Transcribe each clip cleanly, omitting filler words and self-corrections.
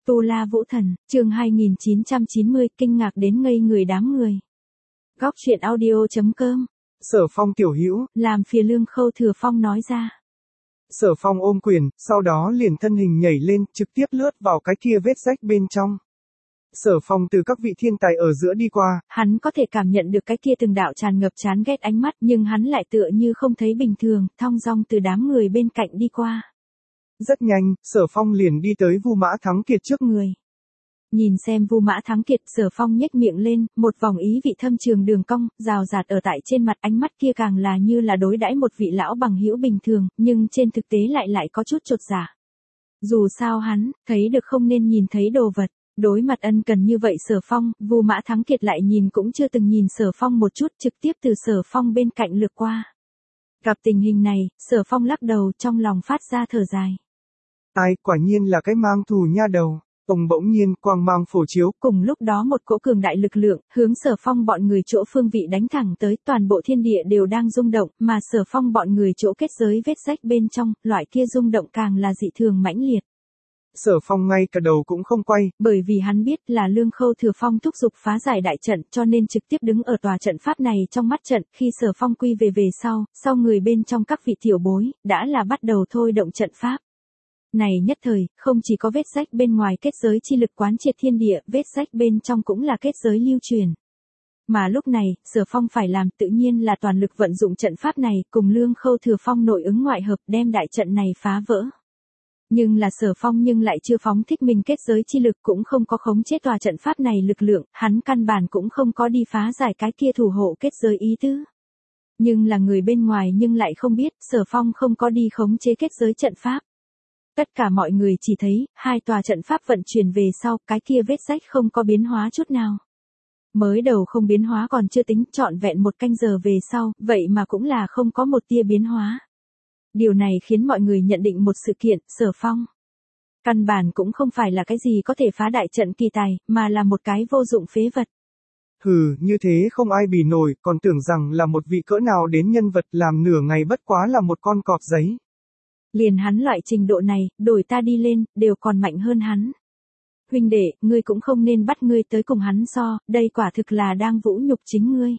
Tu La Vũ Thần, chương 2990, kinh ngạc đến ngây người đám người. Góc truyện audio.com. Sở Phong tiểu hữu, làm phiền Lương Khâu Thừa Phong nói ra. Sở Phong ôm quyền, sau đó liền thân hình nhảy lên, trực tiếp lướt vào cái kia vết rách bên trong. Sở Phong từ các vị thiên tài ở giữa đi qua. Hắn có thể cảm nhận được cái kia từng đạo tràn ngập chán ghét ánh mắt, nhưng hắn lại tựa như không thấy bình thường, thong dong từ đám người bên cạnh đi qua. Rất nhanh, Sở Phong liền đi tới Vu Mã Thắng Kiệt trước người. Nhìn xem Vu Mã Thắng Kiệt, Sở Phong nhếch miệng lên, một vòng ý vị thâm trường đường cong, rào rạt ở tại trên mặt, ánh mắt kia càng là như là đối đãi một vị lão bằng hữu bình thường, nhưng trên thực tế lại có chút chột dạ. Dù sao hắn, thấy được không nên nhìn thấy đồ vật. Đối mặt ân cần như vậy Sở Phong, Vu Mã Thắng Kiệt lại nhìn cũng chưa từng nhìn Sở Phong một chút, trực tiếp từ Sở Phong bên cạnh lướt qua. Gặp tình hình này, Sở Phong lắc đầu, trong lòng phát ra thở dài. Ai, quả nhiên là cái mang thù nha đầu. Ông bỗng nhiên quang mang phổ chiếu. Cùng lúc đó một cỗ cường đại lực lượng, hướng Sở Phong bọn người chỗ phương vị đánh thẳng tới, toàn bộ thiên địa đều đang rung động, mà Sở Phong bọn người chỗ kết giới vết rách bên trong, loại kia rung động càng là dị thường mãnh liệt. Sở Phong ngay cả đầu cũng không quay, bởi vì hắn biết là Lương Khâu Thừa Phong thúc giục phá giải đại trận, cho nên trực tiếp đứng ở tòa trận pháp này trong mắt trận. Khi Sở Phong quy về sau người bên trong các vị tiểu bối, đã là bắt đầu thôi động trận pháp. Này nhất thời, không chỉ có vết rách bên ngoài kết giới chi lực quán triệt thiên địa, vết rách bên trong cũng là kết giới lưu truyền. Mà lúc này, Sở Phong phải làm tự nhiên là toàn lực vận dụng trận pháp này, cùng Lương Khâu Thừa Phong nội ứng ngoại hợp đem đại trận này phá vỡ. Nhưng là Sở Phong lại chưa phóng thích mình kết giới chi lực, cũng không có khống chế tòa trận pháp này lực lượng, hắn căn bản cũng không có đi phá giải cái kia thủ hộ kết giới ý tứ. Nhưng là người bên ngoài lại không biết, Sở Phong không có đi khống chế kết giới trận pháp. Tất cả mọi người chỉ thấy, hai tòa trận pháp vận chuyển về sau, cái kia vết rách không có biến hóa chút nào. Mới đầu không biến hóa còn chưa tính, trọn vẹn một canh giờ về sau, vậy mà cũng là không có một tia biến hóa. Điều này khiến mọi người nhận định một sự kiện, Sở Phong căn bản cũng không phải là cái gì có thể phá đại trận kỳ tài, mà là một cái vô dụng phế vật. Hừ, như thế không ai bì nổi, còn tưởng rằng là một vị cỡ nào đến nhân vật, làm nửa ngày bất quá là một con cọp giấy. Liền hắn loại trình độ này, đổi ta đi lên, đều còn mạnh hơn hắn. Huynh đệ, ngươi cũng không nên bắt ngươi tới cùng hắn so, đây quả thực là đang vũ nhục chính ngươi.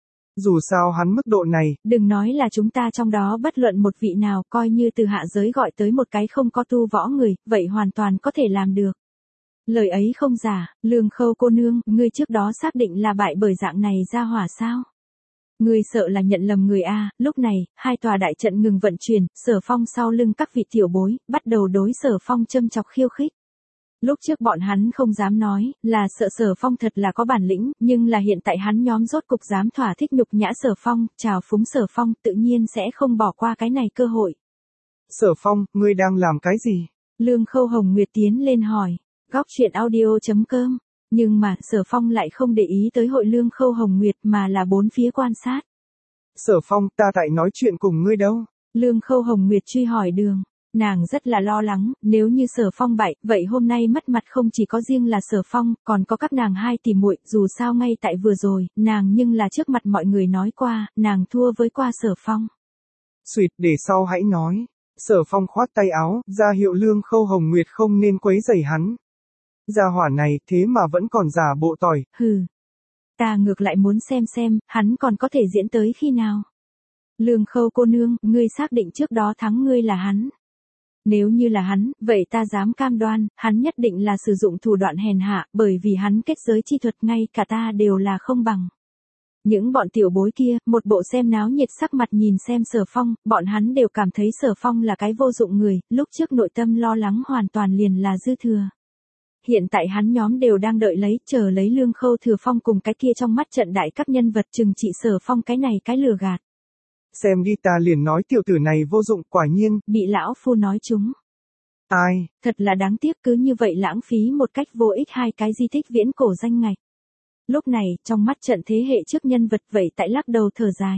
Dù sao hắn mức độ này, đừng nói là chúng ta trong đó bất luận một vị nào, coi như từ hạ giới gọi tới một cái không có tu võ người, vậy hoàn toàn có thể làm được. Lời ấy không giả, Lương Khâu cô nương, ngươi trước đó xác định là bại bởi dạng này ra hỏa sao? Ngươi sợ là nhận lầm người a. Lúc này, hai tòa đại trận ngừng vận chuyển, Sở Phong sau lưng các vị tiểu bối, bắt đầu đối Sở Phong châm chọc khiêu khích. Lúc trước bọn hắn không dám nói, là sợ Sở Phong thật là có bản lĩnh, nhưng là hiện tại hắn nhóm rốt cục dám thỏa thích nhục nhã Sở Phong, trào phúng Sở Phong, tự nhiên sẽ không bỏ qua cái này cơ hội. Sở Phong, ngươi đang làm cái gì? Lương Khâu Hồng Nguyệt tiến lên hỏi. Góc truyện audio.com. Nhưng mà, Sở Phong lại không để ý tới hội Lương Khâu Hồng Nguyệt mà là bốn phía quan sát. Sở Phong, ta tại nói chuyện cùng ngươi đâu? Lương Khâu Hồng Nguyệt truy hỏi đường. Nàng rất là lo lắng, nếu như Sở Phong bại, vậy hôm nay mất mặt không chỉ có riêng là Sở Phong, còn có các nàng hai tỷ muội, dù sao ngay tại vừa rồi, nàng nhưng là trước mặt mọi người nói qua, nàng thua với qua Sở Phong. Xuyệt, để sau hãy nói. Sở Phong khoát tay áo, ra hiệu Lương Khâu Hồng Nguyệt không nên quấy rầy hắn. Gia hỏa này, thế mà vẫn còn giả bộ tỏi. Hừ. Ta ngược lại muốn xem, hắn còn có thể diễn tới khi nào. Lương Khâu cô nương, ngươi xác định trước đó thắng ngươi là hắn. Nếu như là hắn, vậy ta dám cam đoan, hắn nhất định là sử dụng thủ đoạn hèn hạ, bởi vì hắn kết giới chi thuật ngay cả ta đều là không bằng. Những bọn tiểu bối kia, một bộ xem náo nhiệt sắc mặt nhìn xem Sở Phong, bọn hắn đều cảm thấy Sở Phong là cái vô dụng người, lúc trước nội tâm lo lắng hoàn toàn liền là dư thừa. Hiện tại hắn nhóm đều đang đợi chờ lấy Lương Khâu Thừa Phong cùng cái kia trong mắt trận đại các nhân vật trừng trị Sở Phong cái này cái lừa gạt. Xem đi, ta liền nói tiểu tử này vô dụng, quả nhiên. Bị lão phu nói chúng. Ai? Thật là đáng tiếc, cứ như vậy lãng phí một cách vô ích hai cái di tích viễn cổ danh ngạch. Lúc này, trong mắt trận thế hệ trước nhân vật vậy tại lắc đầu thở dài.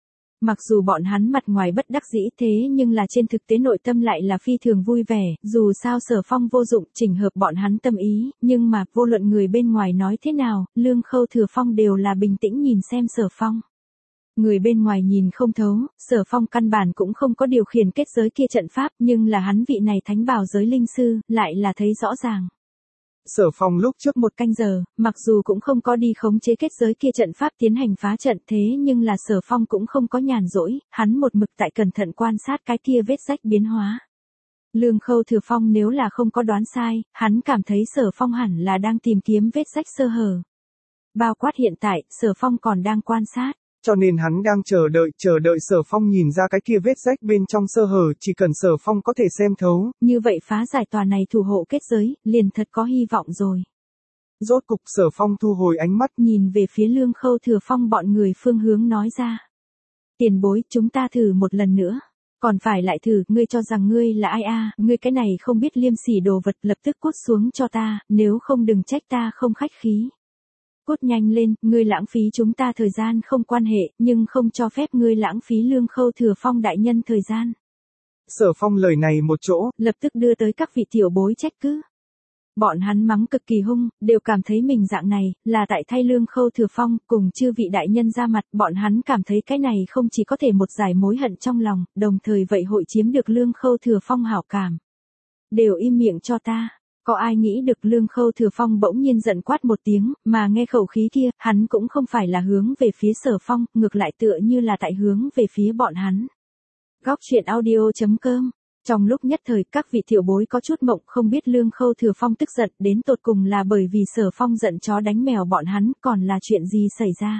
Mặc dù bọn hắn mặt ngoài bất đắc dĩ thế nhưng là trên thực tế nội tâm lại là phi thường vui vẻ, dù sao Sở Phong vô dụng chỉnh hợp bọn hắn tâm ý, nhưng mà vô luận người bên ngoài nói thế nào, Lương Khâu Thừa Phong đều là bình tĩnh nhìn xem Sở Phong. Người bên ngoài nhìn không thấu, Sở Phong căn bản cũng không có điều khiển kết giới kia trận pháp, nhưng là hắn vị này thánh bảo giới linh sư, lại là thấy rõ ràng. Sở Phong lúc trước 1 canh giờ, mặc dù cũng không có đi khống chế kết giới kia trận pháp tiến hành phá trận thế nhưng là Sở Phong cũng không có nhàn rỗi, hắn một mực tại cẩn thận quan sát cái kia vết rách biến hóa. Lương Khâu Thừa Phong nếu là không có đoán sai, hắn cảm thấy Sở Phong hẳn là đang tìm kiếm vết rách sơ hở. Bao quát hiện tại, Sở Phong còn đang quan sát. cho nên hắn đang chờ đợi Sở Phong nhìn ra cái kia vết rách bên trong sơ hở, chỉ cần Sở Phong có thể xem thấu. Như vậy phá giải tòa này thủ hộ kết giới, liền thật có hy vọng rồi. Rốt cục Sở Phong thu hồi ánh mắt, nhìn về phía Lương Khâu Thừa Phong bọn người phương hướng nói ra. Tiền bối, chúng ta thử một lần nữa. Còn phải lại thử, ngươi cho rằng ngươi là ai a? Ngươi cái này không biết liêm sỉ đồ vật, lập tức cút xuống cho ta, nếu không đừng trách ta không khách khí. Cút nhanh lên, ngươi lãng phí chúng ta thời gian không quan hệ, nhưng không cho phép ngươi lãng phí Lương Khâu Thừa Phong đại nhân thời gian. Sở Phong lời này một chỗ, lập tức đưa tới các vị tiểu bối trách cứ. Bọn hắn mắng cực kỳ hung, đều cảm thấy mình dạng này, là tại thay Lương Khâu Thừa Phong, cùng chư vị đại nhân ra mặt, bọn hắn cảm thấy cái này không chỉ có thể một giải mối hận trong lòng, đồng thời vậy hội chiếm được Lương Khâu Thừa Phong hảo cảm. Đều im miệng cho ta. Có ai nghĩ được Lương Khâu Thừa Phong bỗng nhiên giận quát một tiếng, mà nghe khẩu khí kia, hắn cũng không phải là hướng về phía Sở Phong, ngược lại tựa như là tại hướng về phía bọn hắn. Góc truyện audio.com. Trong lúc nhất thời các vị tiểu bối có chút mộng, không biết Lương Khâu Thừa Phong tức giận đến tột cùng là bởi vì Sở Phong giận chó đánh mèo bọn hắn, còn là chuyện gì xảy ra.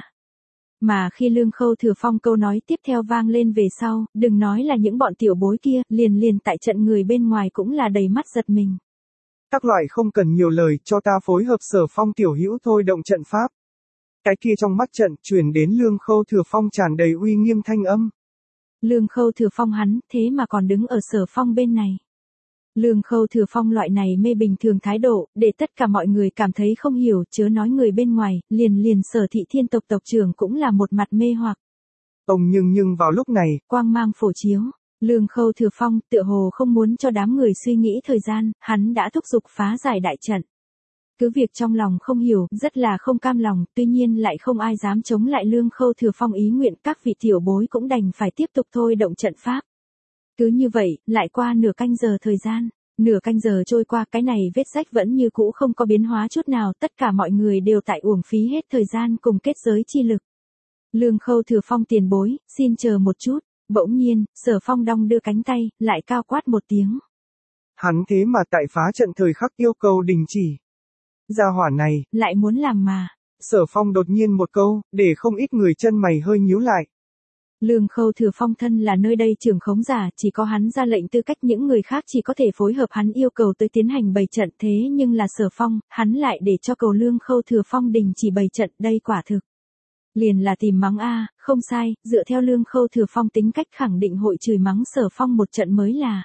Mà khi Lương Khâu Thừa Phong câu nói tiếp theo vang lên về sau, đừng nói là những bọn tiểu bối kia, liền tại trận người bên ngoài cũng là đầy mắt giật mình. Các loại không cần nhiều lời, cho ta phối hợp Sở Phong tiểu hữu thôi động trận pháp. Cái kia trong mắt trận truyền đến Lương Khâu Thừa Phong tràn đầy uy nghiêm thanh âm. Lương Khâu Thừa Phong hắn, thế mà còn đứng ở Sở Phong bên này. Lương Khâu Thừa Phong loại này mê bình thường thái độ, để tất cả mọi người cảm thấy không hiểu, chớ nói người bên ngoài, liền Sở Thị Thiên tộc tộc trưởng cũng là một mặt mê hoặc. Nhưng vào lúc này, quang mang phổ chiếu, Lương Khâu Thừa Phong tựa hồ không muốn cho đám người suy nghĩ thời gian, hắn đã thúc giục phá giải đại trận. Cứ việc trong lòng không hiểu, rất là không cam lòng, tuy nhiên lại không ai dám chống lại Lương Khâu Thừa Phong ý nguyện, các vị tiểu bối cũng đành phải tiếp tục thôi động trận pháp. Cứ như vậy, lại qua nửa canh giờ thời gian. Nửa canh giờ trôi qua, cái này vết rách vẫn như cũ không có biến hóa chút nào, tất cả mọi người đều tại uổng phí hết thời gian cùng kết giới chi lực. Lương Khâu Thừa Phong tiền bối, xin chờ một chút. Bỗng nhiên, Sở Phong đong đưa cánh tay, lại cao quát một tiếng. Hắn thế mà tại phá trận thời khắc yêu cầu đình chỉ. Gia hỏa này, lại muốn làm mà. Sở Phong đột nhiên một câu, để không ít người chân mày hơi nhíu lại. Lương Khâu Thừa Phong thân là nơi đây trưởng khống giả, chỉ có hắn ra lệnh, tư cách những người khác chỉ có thể phối hợp hắn yêu cầu tới tiến hành bày trận, thế nhưng là Sở Phong, hắn lại để cho cầu Lương Khâu Thừa Phong đình chỉ bày trận, đây quả thực. Liền là tìm mắng a, không sai, dựa theo Lương Khâu Thừa Phong tính cách khẳng định hội chửi mắng Sở Phong một trận mới là.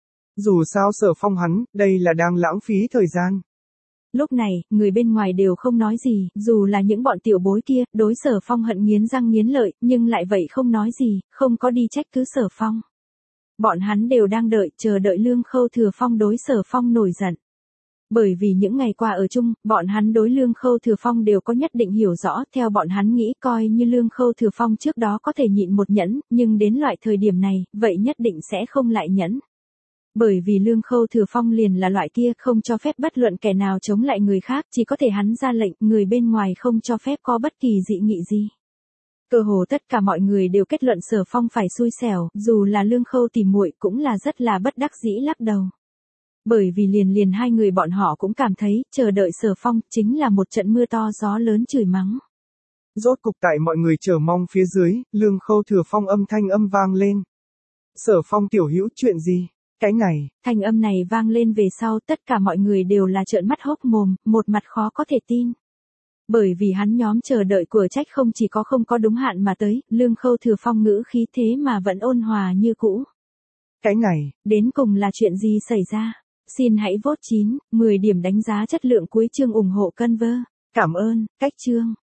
Dù sao Sở Phong hắn, đây là đang lãng phí thời gian. Lúc này, người bên ngoài đều không nói gì, dù là những bọn tiểu bối kia, đối Sở Phong hận nghiến răng nghiến lợi, nhưng lại vậy không nói gì, không có đi trách cứ Sở Phong. Bọn hắn đều đang chờ đợi Lương Khâu Thừa Phong đối Sở Phong nổi giận. Bởi vì những ngày qua ở chung, bọn hắn đối Lương Khâu Thừa Phong đều có nhất định hiểu rõ, theo bọn hắn nghĩ coi như Lương Khâu Thừa Phong trước đó có thể nhịn một nhẫn, nhưng đến loại thời điểm này, vậy nhất định sẽ không lại nhẫn. Bởi vì Lương Khâu Thừa Phong liền là loại kia không cho phép bất luận kẻ nào chống lại người khác, chỉ có thể hắn ra lệnh, người bên ngoài không cho phép có bất kỳ dị nghị gì. Cơ hồ tất cả mọi người đều kết luận Sở Phong phải xui xẻo, dù là Lương Khâu tìm muội cũng là rất là bất đắc dĩ lắc đầu. Bởi vì liền hai người bọn họ cũng cảm thấy, chờ đợi Sở Phong chính là một trận mưa to gió lớn chửi mắng. Rốt cục tại mọi người chờ mong phía dưới, Lương Khâu Thừa Phong âm thanh âm vang lên. Sở Phong tiểu hữu chuyện gì? Cái này, thanh âm này vang lên về sau, tất cả mọi người đều là trợn mắt hốc mồm, một mặt khó có thể tin. Bởi vì hắn nhóm chờ đợi của trách không chỉ có không có đúng hạn mà tới, Lương Khâu Thừa Phong ngữ khí thế mà vẫn ôn hòa như cũ. Cái này, đến cùng là chuyện gì xảy ra? Xin hãy vote 9, 10 điểm đánh giá chất lượng cuối chương ủng hộ Conver. Cảm ơn, cách chương.